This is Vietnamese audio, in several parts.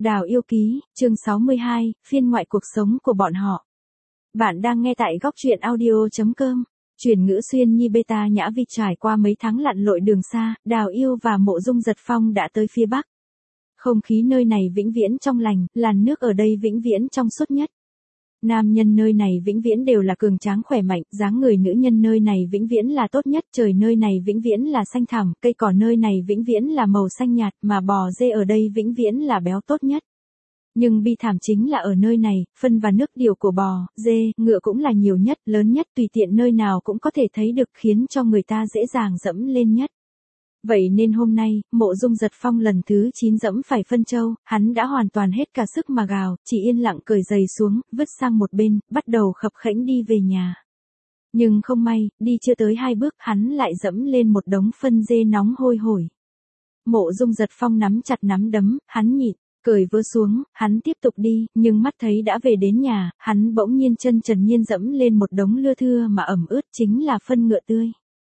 Đào yêu ký, chương 62, phiên ngoại cuộc sống của bọn họ. Bạn đang nghe tại góc truyện audio.com. Chuyển ngữ xuyên nhi beta nhã vi trải qua mấy tháng lặn lội đường xa, Đào yêu và Mộ Dung Giật Phong đã tới phía Bắc. Không khí nơi này vĩnh viễn trong lành, làn nước ở đây vĩnh viễn trong suốt nhất. Nam nhân nơi này vĩnh viễn đều là cường tráng khỏe mạnh, dáng người nữ nhân nơi này vĩnh viễn là tốt nhất, trời nơi này vĩnh viễn là xanh thẳm, cây cỏ nơi này vĩnh viễn là màu xanh nhạt, mà bò dê ở đây vĩnh viễn là béo tốt nhất. Nhưng bi thảm chính là ở nơi này, phân và nước điều của bò, dê, ngựa cũng là nhiều nhất, lớn nhất, tùy tiện nơi nào cũng có thể thấy được, khiến cho người ta dễ dàng dẫm lên nhất. Vậy nên hôm nay, Mộ Dung Giật Phong lần thứ 9 dẫm phải phân châu, hắn đã hoàn toàn hết cả sức mà gào, chỉ yên lặng cởi giày xuống, vứt sang một bên, bắt đầu khập khẽnh đi về nhà. Nhưng không may, đi chưa tới 2 bước, hắn lại dẫm lên một đống phân dê nóng hôi hổi. Mộ Dung Giật Phong nắm chặt nắm đấm, hắn nhịn, cởi vớ xuống, hắn tiếp tục đi, nhưng mắt thấy đã về đến nhà, hắn bỗng nhiên chân trần nhiên dẫm lên một đống lưa thưa mà ẩm ướt, chính là phân ngựa tươi.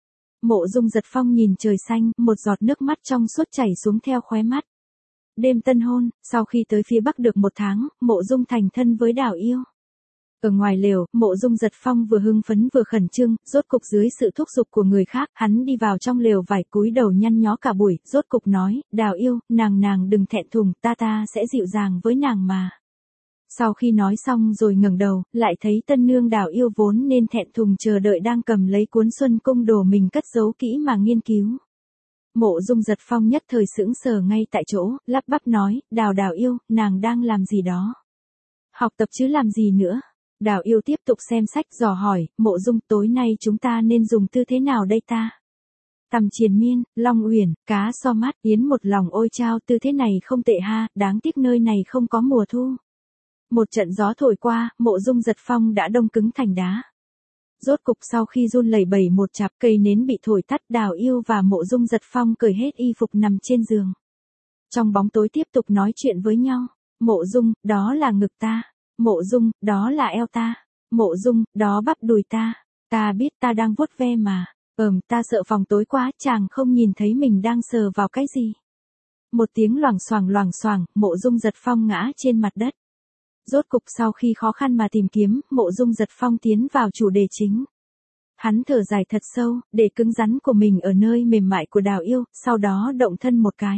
Mộ Dung Giật Phong nhìn trời xanh, một giọt nước mắt trong suốt chảy xuống theo khóe mắt. Đêm tân hôn, sau khi tới phía Bắc được 1 tháng, Mộ Dung thành thân với Đào yêu. Ở ngoài lều, Mộ Dung Giật Phong vừa hưng phấn vừa khẩn trương, rốt cục dưới sự thúc giục của người khác, hắn đi vào trong lều vải cúi đầu nhăn nhó cả buổi, rốt cục nói, Đào yêu, nàng đừng thẹn thùng, ta sẽ dịu dàng với nàng mà. Sau khi nói xong rồi ngẩng đầu, lại thấy tân nương Đào yêu vốn nên thẹn thùng chờ đợi đang cầm lấy cuốn Xuân Cung đồ mình cất giấu kỹ mà nghiên cứu. Mộ Dung Giật Phong nhất thời sững sờ ngay tại chỗ, lắp bắp nói, Đào yêu, nàng đang làm gì đó? Học tập chứ làm gì nữa? Đào yêu tiếp tục xem sách dò hỏi, Mộ Dung tối nay chúng ta nên dùng tư thế nào đây ta? Tầm triền miên, long uyển, cá so mắt, yến một lòng ôi chao, tư thế này không tệ ha, đáng tiếc nơi này không có mùa thu. Một trận gió thổi qua, Mộ Dung Giật Phong đã đông cứng thành đá. Rốt cục sau khi run lẩy bẩy một chặp cây nến bị thổi tắt, Đào yêu và Mộ Dung Giật Phong cởi hết y phục nằm trên giường. Trong bóng tối tiếp tục nói chuyện với nhau. Mộ Dung, đó là ngực ta. Mộ Dung, đó là eo ta. Mộ Dung, đó bắp đùi ta. Ta biết ta đang vuốt ve mà. Ta sợ phòng tối quá, chàng không nhìn thấy mình đang sờ vào cái gì. Một tiếng loảng xoảng, Mộ Dung Giật Phong ngã trên mặt đất. Rốt cục sau khi khó khăn mà tìm kiếm, Mộ Dung Giật Phong tiến vào chủ đề chính. Hắn thở dài thật sâu, để cứng rắn của mình ở nơi mềm mại của Đào yêu, sau đó động thân một cái.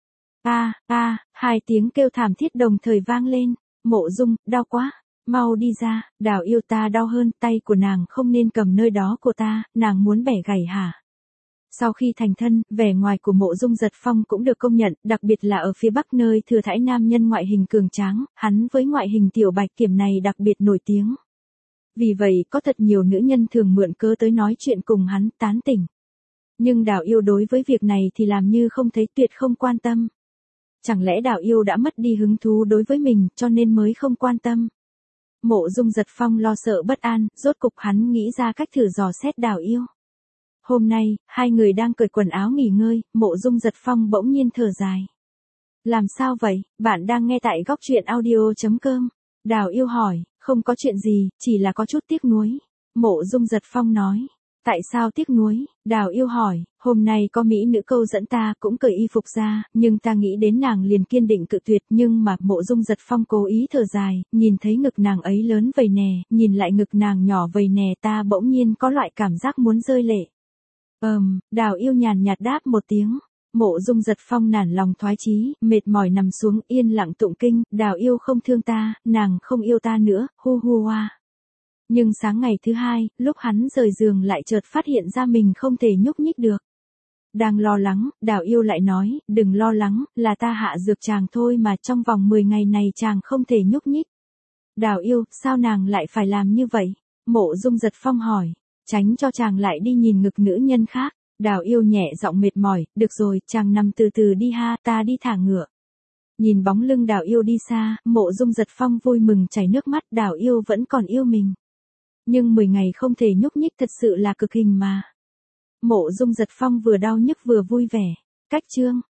Hai tiếng kêu thảm thiết đồng thời vang lên. Mộ Dung, đau quá, mau đi ra. Đào yêu, ta đau hơn, tay của nàng không nên cầm nơi đó của ta, nàng muốn bẻ gãy hả? Sau khi thành thân, vẻ ngoài của Mộ Dung Giật Phong cũng được công nhận, đặc biệt là ở phía Bắc nơi thừa thãi nam nhân ngoại hình cường tráng, hắn với ngoại hình tiểu bạch kiểm này đặc biệt nổi tiếng. Vì vậy, có thật nhiều nữ nhân thường mượn cớ tới nói chuyện cùng hắn, tán tỉnh. Nhưng Đào yêu đối với việc này thì làm như không thấy, tuyệt không quan tâm. Chẳng lẽ Đào yêu đã mất đi hứng thú đối với mình, cho nên mới không quan tâm? Mộ Dung Giật Phong lo sợ bất an, rốt cục hắn nghĩ ra cách thử dò xét Đào yêu. Hôm nay, hai người đang cởi quần áo nghỉ ngơi, Mộ Dung Giật Phong bỗng nhiên thở dài. Làm sao vậy? Bạn đang nghe tại góc truyện audio.com. Đào yêu hỏi, không có chuyện gì, chỉ là có chút tiếc nuối. Mộ Dung Giật Phong nói, tại sao tiếc nuối? Đào yêu hỏi, hôm nay có mỹ nữ câu dẫn ta cũng cởi y phục ra, nhưng ta nghĩ đến nàng liền kiên định cự tuyệt, nhưng mà Mộ Dung Giật Phong cố ý thở dài, nhìn thấy ngực nàng ấy lớn vầy nè, nhìn lại ngực nàng nhỏ vầy nè, ta bỗng nhiên có loại cảm giác muốn rơi lệ. Đào yêu nhàn nhạt đáp một tiếng. Mộ Dung Giật Phong nản lòng thoái chí, mệt mỏi nằm xuống yên lặng tụng kinh, Đào yêu không thương ta, nàng không yêu ta nữa, hu hu hoa. Nhưng sáng ngày thứ hai, lúc hắn rời giường lại chợt phát hiện ra mình không thể nhúc nhích được. Đang lo lắng, Đào yêu lại nói, đừng lo lắng, là ta hạ dược chàng thôi mà, trong vòng 10 ngày này chàng không thể nhúc nhích. Đào yêu, sao nàng lại phải làm như vậy? Mộ Dung Giật Phong hỏi, tránh cho chàng lại đi nhìn ngực nữ nhân khác. Đào yêu nhẹ giọng mệt mỏi, được rồi, chàng nằm từ từ đi ha, ta đi thả ngựa. Nhìn bóng lưng Đào yêu đi xa, Mộ Dung Giật Phong vui mừng chảy nước mắt, Đào yêu vẫn còn yêu mình. Nhưng 10 ngày không thể nhúc nhích thật sự là cực hình mà. Mộ Dung Giật Phong vừa đau nhức vừa vui vẻ. Cách chương